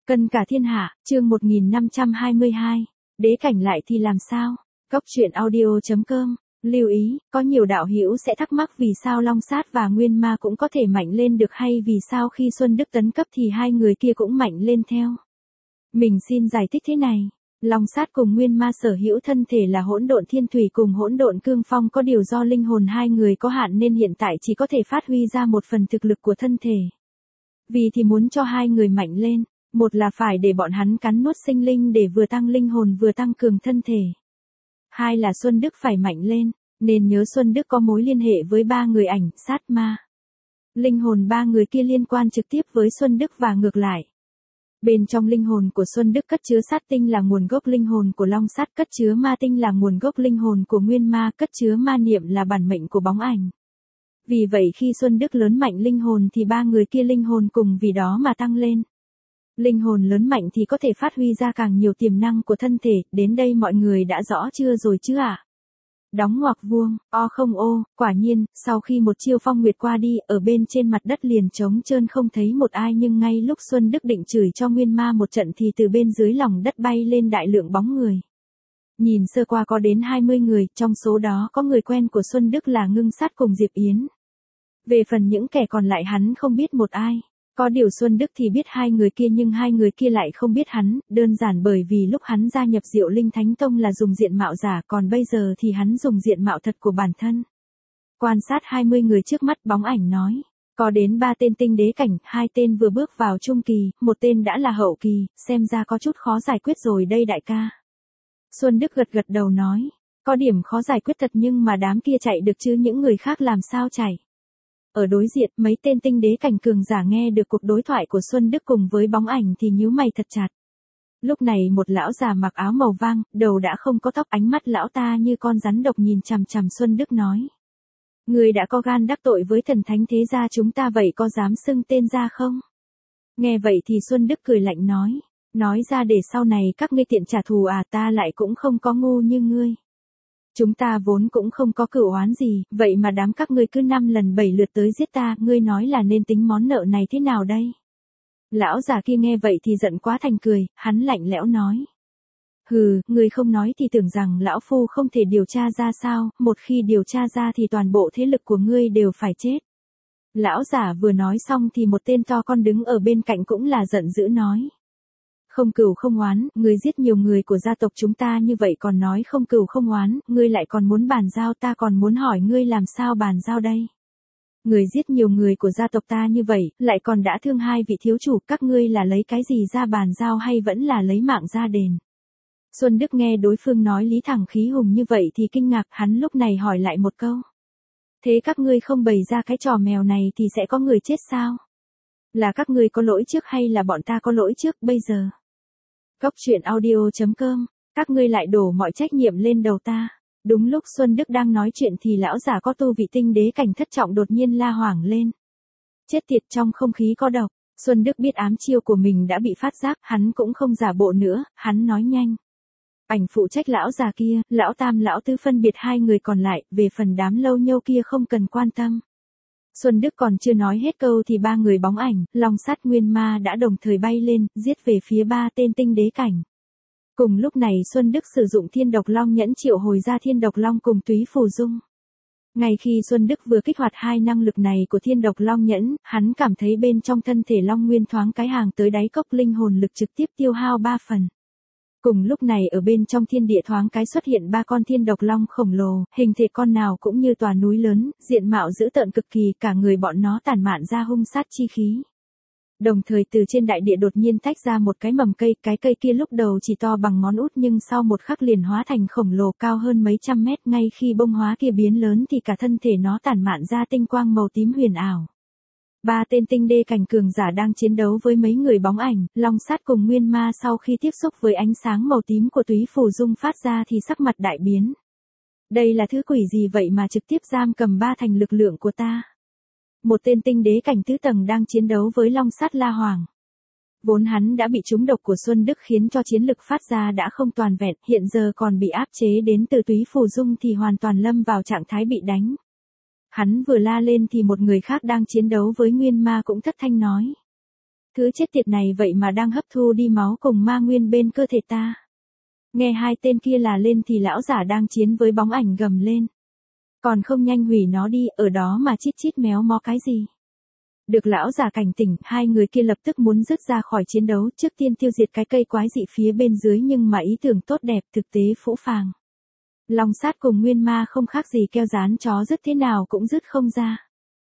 Cân cả thiên hạ, chương 1522. Đế cảnh lại thì làm sao? Cốc truyện audio.com. Lưu ý, có nhiều đạo hữu sẽ thắc mắc vì sao Long Sát và Nguyên Ma cũng có thể mạnh lên được hay vì sao khi Xuân Đức tấn cấp thì hai người kia cũng mạnh lên theo. Mình xin giải thích thế này. Long Sát cùng Nguyên Ma sở hữu thân thể là hỗn độn thiên thủy cùng hỗn độn cương phong, có điều do linh hồn hai người có hạn nên hiện tại chỉ có thể phát huy ra một phần thực lực của thân thể. Vì thì muốn cho hai người mạnh lên, một là phải để bọn hắn cắn nuốt sinh linh để vừa tăng linh hồn vừa tăng cường thân thể. Hai là Xuân Đức phải mạnh lên, nên nhớ Xuân Đức có mối liên hệ với ba người ảnh, sát ma. Linh hồn ba người kia liên quan trực tiếp với Xuân Đức và ngược lại. Bên trong linh hồn của Xuân Đức cất chứa sát tinh là nguồn gốc linh hồn của Long Sát, cất chứa ma tinh là nguồn gốc linh hồn của Nguyên Ma, cất chứa ma niệm là bản mệnh của bóng ảnh. Vì vậy khi Xuân Đức lớn mạnh linh hồn thì ba người kia linh hồn cùng vì đó mà tăng lên. Linh hồn lớn mạnh thì có thể phát huy ra càng nhiều tiềm năng của thân thể, đến đây mọi người đã rõ chưa rồi chứ ạ? Đóng ngoặc vuông, o không ô, quả nhiên, sau khi một chiêu phong nguyệt qua đi, ở bên trên mặt đất liền trống trơn không thấy một ai, nhưng ngay lúc Xuân Đức định chửi cho Nguyên Ma một trận thì từ bên dưới lòng đất bay lên đại lượng bóng người. Nhìn sơ qua có đến 20 người, trong số đó có người quen của Xuân Đức là Ngưng Sát cùng Diệp Yến. Về phần những kẻ còn lại hắn không biết một ai. Có điều Xuân Đức thì biết hai người kia nhưng hai người kia lại không biết hắn, đơn giản bởi vì lúc hắn gia nhập Diệu Linh Thánh Tông là dùng diện mạo giả, còn bây giờ thì hắn dùng diện mạo thật của bản thân. Quan sát 20 người trước mắt, bóng ảnh nói, có đến 3 tên tinh đế cảnh, 2 tên vừa bước vào trung kỳ, một tên đã là hậu kỳ, xem ra có chút khó giải quyết rồi đây đại ca. Xuân Đức gật gật đầu nói, có điểm khó giải quyết thật nhưng mà đám kia chạy được chứ những người khác làm sao chạy. Ở đối diện, mấy tên tinh đế cảnh cường giả nghe được cuộc đối thoại của Xuân Đức cùng với bóng ảnh thì nhíu mày thật chặt. Lúc này một lão già mặc áo màu vàng, đầu đã không có tóc, ánh mắt lão ta như con rắn độc nhìn chằm chằm Xuân Đức nói. Người đã có gan đắc tội với thần thánh thế gia chúng ta vậy có dám xưng tên ra không? Nghe vậy thì Xuân Đức cười lạnh nói ra để sau này các ngươi tiện trả thù à, ta lại cũng không có ngu như ngươi. Chúng ta vốn cũng không có cửu oán gì, vậy mà đám các ngươi cứ 5 lần 7 lượt tới giết ta, ngươi nói là nên tính món nợ này thế nào đây? Lão già kia nghe vậy thì giận quá thành cười, hắn lạnh lẽo nói. Hừ, ngươi không nói thì tưởng rằng lão phu không thể điều tra ra sao, một khi điều tra ra thì toàn bộ thế lực của ngươi đều phải chết. Lão già vừa nói xong thì một tên to con đứng ở bên cạnh cũng là giận dữ nói. Không cừu không oán, ngươi giết nhiều người của gia tộc chúng ta như vậy còn nói không cừu không oán, ngươi lại còn muốn bàn giao, ta còn muốn hỏi ngươi làm sao bàn giao đây. Ngươi giết nhiều người của gia tộc ta như vậy, lại còn đã thương hai vị thiếu chủ, các ngươi là lấy cái gì ra bàn giao hay vẫn là lấy mạng ra đền. Xuân Đức nghe đối phương nói lý thẳng khí hùng như vậy thì kinh ngạc, hắn lúc này hỏi lại một câu. Thế các ngươi không bày ra cái trò mèo này thì sẽ có người chết sao? Là các ngươi có lỗi trước hay là bọn ta có lỗi trước bây giờ? Cốc truyện audio.com, các ngươi lại đổ mọi trách nhiệm lên đầu ta. Đúng lúc Xuân Đức đang nói chuyện thì lão giả có tu vị tinh đế cảnh thất trọng đột nhiên la hoảng lên. Chết tiệt, trong không khí có độc. Xuân Đức biết ám chiêu của mình đã bị phát giác, hắn cũng không giả bộ nữa, hắn nói nhanh. Ảnh phụ trách lão già kia, lão tam lão tứ phân biệt hai người còn lại, về phần đám lâu nhâu kia không cần quan tâm. Xuân Đức còn chưa nói hết câu thì ba người bóng ảnh, Long Sát Nguyên Ma đã đồng thời bay lên, giết về phía ba tên tinh đế cảnh. Cùng lúc này Xuân Đức sử dụng Thiên Độc Long nhẫn triệu hồi ra Thiên Độc Long cùng Túy Phù Dung. Ngay khi Xuân Đức vừa kích hoạt hai năng lực này của Thiên Độc Long nhẫn, hắn cảm thấy bên trong thân thể Long Nguyên thoáng cái hàng tới đáy cốc, linh hồn lực trực tiếp tiêu hao 3 phần. Cùng lúc này ở bên trong thiên địa thoáng cái xuất hiện 3 con thiên độc long khổng lồ, hình thể con nào cũng như tòa núi lớn, diện mạo dữ tợn cực kỳ, cả người bọn nó tản mạn ra hung sát chi khí. Đồng thời từ trên đại địa đột nhiên tách ra một cái mầm cây, cái cây kia lúc đầu chỉ to bằng ngón út nhưng sau một khắc liền hóa thành khổng lồ cao hơn mấy trăm mét, ngay khi bông hóa kia biến lớn thì cả thân thể nó tản mạn ra tinh quang màu tím huyền ảo. 3 tên tinh đê cảnh cường giả đang chiến đấu với mấy người bóng ảnh, Long Sát cùng Nguyên Ma sau khi tiếp xúc với ánh sáng màu tím của Túy Phù Dung phát ra thì sắc mặt đại biến. Đây là thứ quỷ gì vậy mà trực tiếp giam cầm 3 thành lực lượng của ta? Một tên tinh đế cảnh tứ tầng đang chiến đấu với Long Sát la hoàng. Vốn hắn đã bị trúng độc của Xuân Đức khiến cho chiến lực phát ra đã không toàn vẹn, hiện giờ còn bị áp chế đến từ Túy Phù Dung thì hoàn toàn lâm vào trạng thái bị đánh. Hắn vừa la lên thì một người khác đang chiến đấu với Nguyên Ma cũng thất thanh nói. Thứ chết tiệt này vậy mà đang hấp thu đi máu cùng ma nguyên bên cơ thể ta. Nghe hai tên kia là lên thì lão giả đang chiến với bóng ảnh gầm lên. Còn không nhanh hủy nó đi, ở đó mà chít chít méo mó cái gì. Được lão giả cảnh tỉnh, hai người kia lập tức muốn rứt ra khỏi chiến đấu, trước tiên tiêu diệt cái cây quái dị phía bên dưới, nhưng mà ý tưởng tốt đẹp thực tế phũ phàng. Long sát cùng nguyên ma không khác gì keo dán chó, rứt thế nào cũng rứt không ra.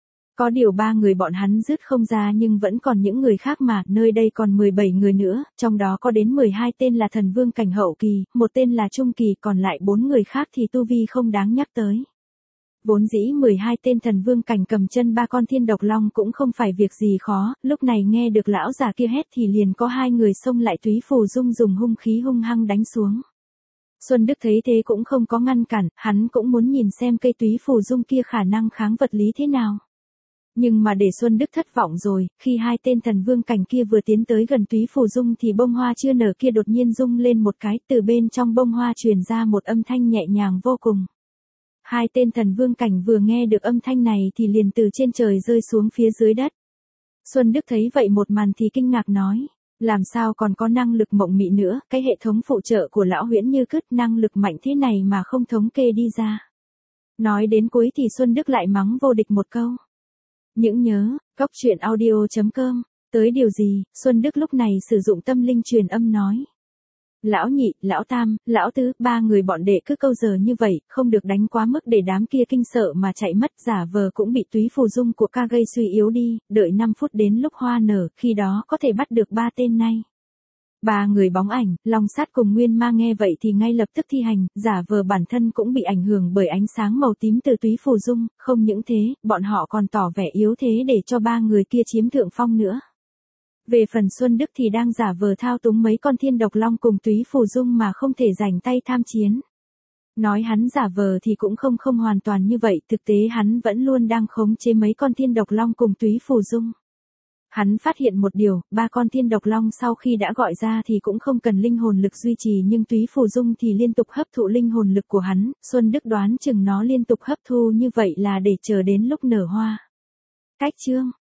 Có điều ba người bọn hắn rứt không ra nhưng vẫn còn những người khác mà, nơi đây còn 17 người nữa, trong đó có đến 12 tên là thần vương cảnh hậu kỳ, một tên là trung kỳ, còn lại 4 người khác thì tu vi không đáng nhắc tới. Vốn dĩ 12 tên thần vương cảnh cầm chân ba con thiên độc long cũng không phải việc gì khó, lúc này nghe được lão già kia hét thì liền có hai người xông lại túy phù dung dùng hung khí hung hăng đánh xuống. Xuân Đức thấy thế cũng không có ngăn cản, hắn cũng muốn nhìn xem cây túy phù dung kia khả năng kháng vật lý thế nào. Nhưng mà để Xuân Đức thất vọng rồi, khi hai tên thần vương cảnh kia vừa tiến tới gần túy phù dung thì bông hoa chưa nở kia đột nhiên rung lên một cái, từ bên trong bông hoa truyền ra một âm thanh nhẹ nhàng vô cùng. Hai tên thần vương cảnh vừa nghe được âm thanh này thì liền từ trên trời rơi xuống phía dưới đất. Xuân Đức thấy vậy một màn thì kinh ngạc nói, làm sao còn có năng lực mộng mị nữa, cái hệ thống phụ trợ của lão Huyễn Như Cứt năng lực mạnh thế này mà không thống kê đi ra. Nói đến cuối thì Xuân Đức lại mắng vô địch một câu. Những nhớ, góc truyện audio.com, tới điều gì, Xuân Đức lúc này sử dụng tâm linh truyền âm nói. Lão nhị, lão tam, lão tứ, ba người bọn đệ cứ câu giờ như vậy, không được đánh quá mức để đám kia kinh sợ mà chạy mất, giả vờ cũng bị túy phù dung của ca gây suy yếu đi, đợi 5 phút đến lúc hoa nở, khi đó có thể bắt được ba tên này. Ba người bóng ảnh, Long Sát cùng Nguyên Ma nghe vậy thì ngay lập tức thi hành, giả vờ bản thân cũng bị ảnh hưởng bởi ánh sáng màu tím từ túy phù dung, không những thế, bọn họ còn tỏ vẻ yếu thế để cho ba người kia chiếm thượng phong nữa. Về phần Xuân Đức thì đang giả vờ thao túng mấy con thiên độc long cùng túy phù dung mà không thể rảnh tay tham chiến. Nói hắn giả vờ thì cũng không hoàn toàn như vậy, thực tế hắn vẫn luôn đang khống chế mấy con thiên độc long cùng túy phù dung. Hắn phát hiện một điều, ba con thiên độc long sau khi đã gọi ra thì cũng không cần linh hồn lực duy trì, nhưng túy phù dung thì liên tục hấp thụ linh hồn lực của hắn, Xuân Đức đoán chừng nó liên tục hấp thu như vậy là để chờ đến lúc nở hoa. Cách chương